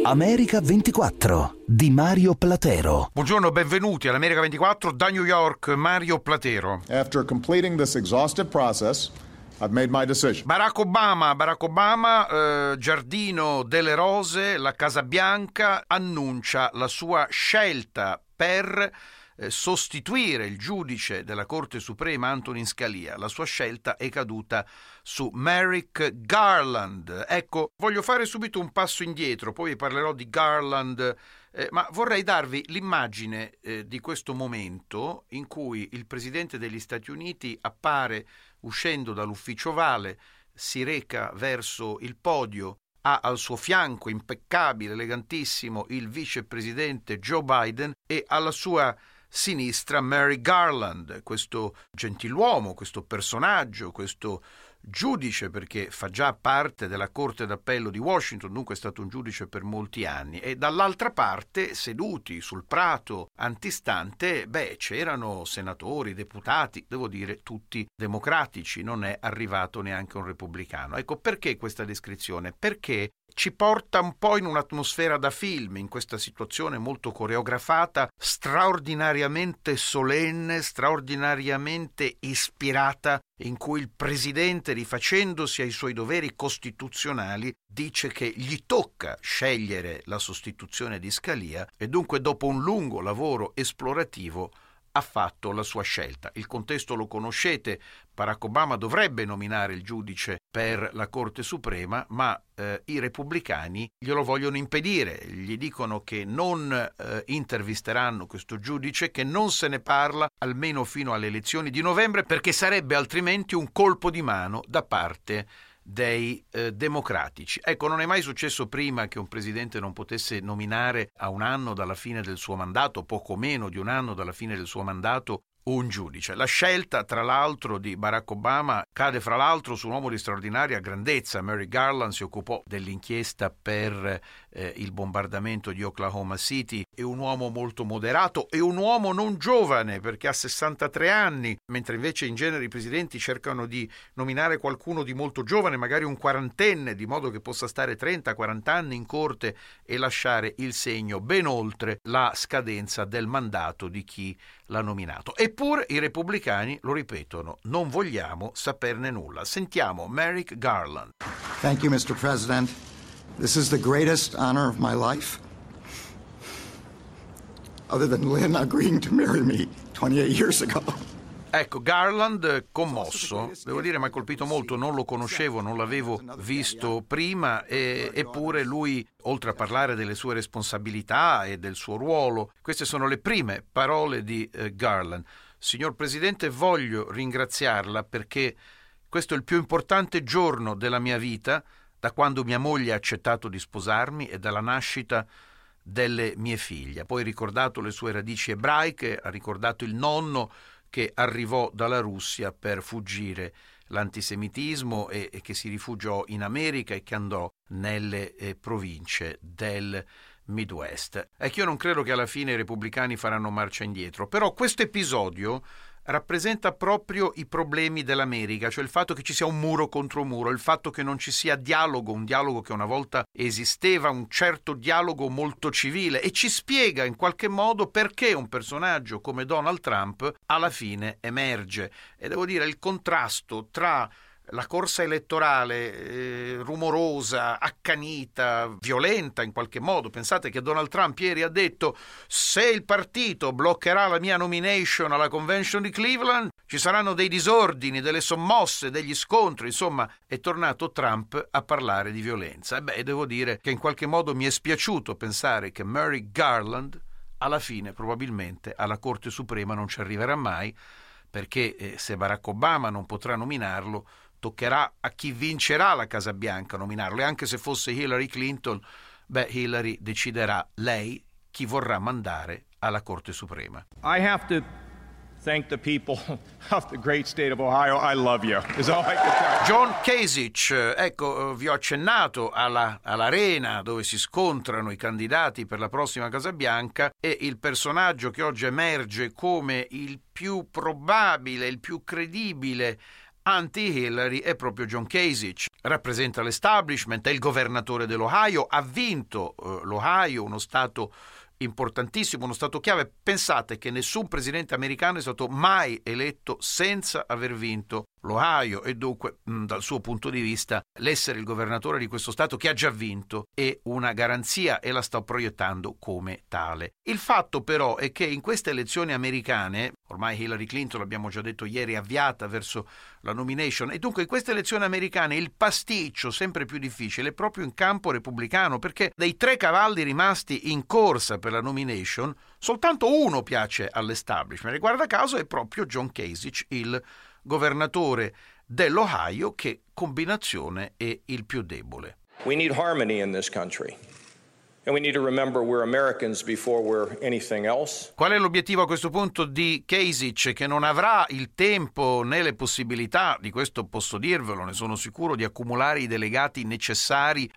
America 24 di Mario Platero. Buongiorno, benvenuti all'America 24 da New York, Mario Platero. After completing this exhaustive process, I've made my decision. Barack Obama, Giardino delle Rose, la Casa Bianca, annuncia la sua scelta per sostituire il giudice della Corte Suprema Antonin Scalia. La sua scelta è caduta su Merrick Garland. Ecco, voglio fare subito un passo indietro, poi vi parlerò di Garland, ma vorrei darvi l'immagine di questo momento in cui il Presidente degli Stati Uniti appare uscendo dall'ufficio ovale, si reca verso il podio, ha al suo fianco, impeccabile, elegantissimo, il vicepresidente Joe Biden e alla sua sinistra Merrick Garland, questo gentiluomo, questo personaggio, questo giudice, perché fa già parte della Corte d'Appello di Washington, dunque è stato un giudice per molti anni, e dall'altra parte, seduti sul prato antistante, c'erano senatori, deputati, devo dire tutti democratici, non è arrivato neanche un repubblicano. Ecco, perché questa descrizione? Perché ci porta un po' in un'atmosfera da film, in questa situazione molto coreografata, straordinariamente solenne, straordinariamente ispirata, in cui il presidente, rifacendosi ai suoi doveri costituzionali, dice che gli tocca scegliere la sostituzione di Scalia e dunque dopo un lungo lavoro esplorativo ha fatto la sua scelta. Il contesto lo conoscete, Barack Obama dovrebbe nominare il giudice per la Corte Suprema, ma i repubblicani glielo vogliono impedire, gli dicono che non intervisteranno questo giudice, che non se ne parla almeno fino alle elezioni di novembre, perché sarebbe altrimenti un colpo di mano da parte dei democratici. Ecco, non è mai successo prima che un presidente non potesse nominare a un anno dalla fine del suo mandato, poco meno di un anno dalla fine del suo mandato, un giudice. La scelta, tra l'altro, di Barack Obama cade fra l'altro su un uomo di straordinaria grandezza. Merrick Garland si occupò dell'inchiesta per il bombardamento di Oklahoma City, è un uomo molto moderato e un uomo non giovane, perché ha 63 anni, mentre invece in genere i presidenti cercano di nominare qualcuno di molto giovane, magari un quarantenne, di modo che possa stare 30-40 anni in corte e lasciare il segno ben oltre la scadenza del mandato di chi l'ha nominato. Eppure i repubblicani lo ripetono, non vogliamo saperne nulla. Sentiamo Merrick Garland. Thank you, Mr. President. This is the greatest honor of my life, other than Lynn agreeing to marry me 28 years ago. Ecco, Garland commosso, devo dire mi ha colpito molto, non lo conoscevo, non l'avevo visto prima, eppure lui, oltre a parlare delle sue responsabilità e del suo ruolo, queste sono le prime parole di Garland. Signor Presidente, voglio ringraziarla perché questo è il più importante giorno della mia vita, da quando mia moglie ha accettato di sposarmi e dalla nascita delle mie figlie. Poi ha ricordato le sue radici ebraiche, ha ricordato il nonno che arrivò dalla Russia per fuggire l'antisemitismo e che si rifugiò in America e che andò nelle province del Midwest. Ecco, io non credo che alla fine i repubblicani faranno marcia indietro, però questo episodio rappresenta proprio i problemi dell'America, cioè il fatto che ci sia un muro contro muro, il fatto che non ci sia dialogo, un dialogo che una volta esisteva, un certo dialogo molto civile, e ci spiega in qualche modo perché un personaggio come Donald Trump alla fine emerge. E devo dire, il contrasto tra la corsa elettorale rumorosa, accanita, violenta in qualche modo. Pensate che Donald Trump ieri ha detto: se il partito bloccherà la mia nomination alla convention di Cleveland ci saranno dei disordini, delle sommosse, degli scontri. Insomma, è tornato Trump a parlare di violenza. E devo dire che in qualche modo mi è spiaciuto pensare che Merrick Garland alla fine probabilmente alla Corte Suprema non ci arriverà mai, perché se Barack Obama non potrà nominarlo, toccherà a chi vincerà la Casa Bianca nominarlo, e anche se fosse Hillary Clinton, Hillary deciderà lei chi vorrà mandare alla Corte Suprema. I have to thank the people of the great state of Ohio. I love you, is all I can tell. John Kasich, ecco, vi ho accennato all'arena dove si scontrano i candidati per la prossima Casa Bianca, e il personaggio che oggi emerge come il più probabile, il più credibile anti-Hillary è proprio John Kasich. Rappresenta l'establishment, è il governatore dell'Ohio, ha vinto l'Ohio, uno stato importantissimo, uno stato chiave. Pensate che nessun presidente americano è stato mai eletto senza aver vinto l'Ohio, e dunque dal suo punto di vista l'essere il governatore di questo stato che ha già vinto è una garanzia, e la sta proiettando come tale. Il fatto però è che in queste elezioni americane, ormai Hillary Clinton, l'abbiamo già detto ieri, è avviata verso la nomination, e dunque in queste elezioni americane il pasticcio sempre più difficile è proprio in campo repubblicano, perché dei 3 cavalli rimasti in corsa per la nomination soltanto uno piace all'establishment, e guarda caso è proprio John Kasich, il governatore dell'Ohio, che combinazione è il più debole. We need harmony in this country. And we need to remember we're Americans before we're anything else. Qual è l'obiettivo a questo punto di Kasich, che non avrà il tempo né le possibilità, di questo posso dirvelo, ne sono sicuro, di accumulare i delegati necessari,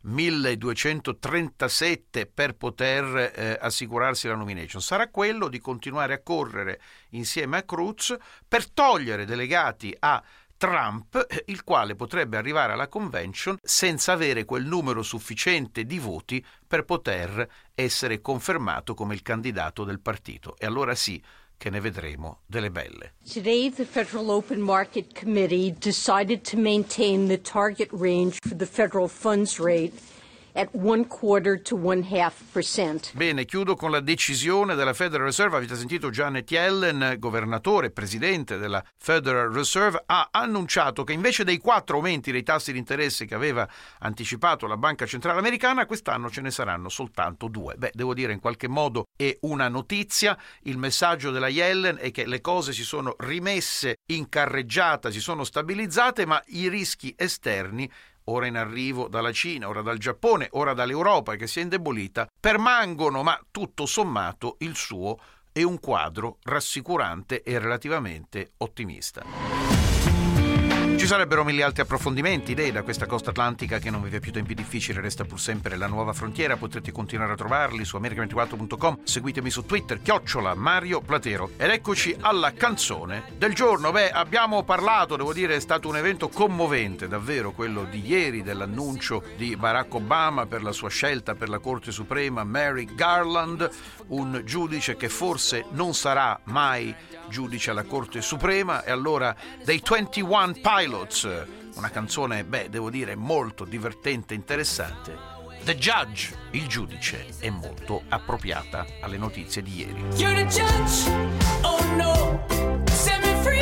1237, per poter assicurarsi la nomination? Sarà quello di continuare a correre insieme a Cruz per togliere delegati a Trump, il quale potrebbe arrivare alla convention senza avere quel numero sufficiente di voti per poter essere confermato come il candidato del partito. E allora sì che ne vedremo delle belle. Today, the Federal Open Market Committee decided to maintain the target range for the federal funds rate at 1/4 to 1/2%. Bene, chiudo con la decisione della Federal Reserve. Avete sentito Janet Yellen, governatore, presidente della Federal Reserve, ha annunciato che invece dei 4 aumenti dei tassi di interesse che aveva anticipato la Banca Centrale Americana, quest'anno ce ne saranno soltanto 2. Beh, devo dire, in qualche modo è una notizia. Il messaggio della Yellen è che le cose si sono rimesse in carreggiata, si sono stabilizzate, ma i rischi esterni, ora in arrivo dalla Cina, ora dal Giappone, ora dall'Europa che si è indebolita, permangono, ma tutto sommato il suo è un quadro rassicurante e relativamente ottimista. Ci sarebbero 1000 altri approfondimenti, idee da questa costa atlantica che non vive più tempi difficili, resta pur sempre la nuova frontiera. Potrete continuare a trovarli su america24.com, seguitemi su Twitter, @Mario Platero. Ed eccoci alla canzone del giorno. Beh, abbiamo parlato, devo dire, è stato un evento commovente, davvero, quello di ieri, dell'annuncio di Barack Obama per la sua scelta per la Corte Suprema, Merrick Garland, un giudice che forse non sarà mai giudice alla Corte Suprema. E allora dei 21 Pilots, una canzone, devo dire, molto divertente e interessante. The Judge, il giudice, è molto appropriata alle notizie di ieri. You're the judge, oh no, set me free.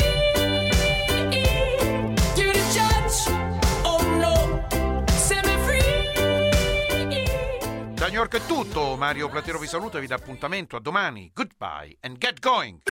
You're the judge, oh no, set me free. Da New York è tutto, Mario Platero vi saluta e vi dà appuntamento a domani. Goodbye and get going!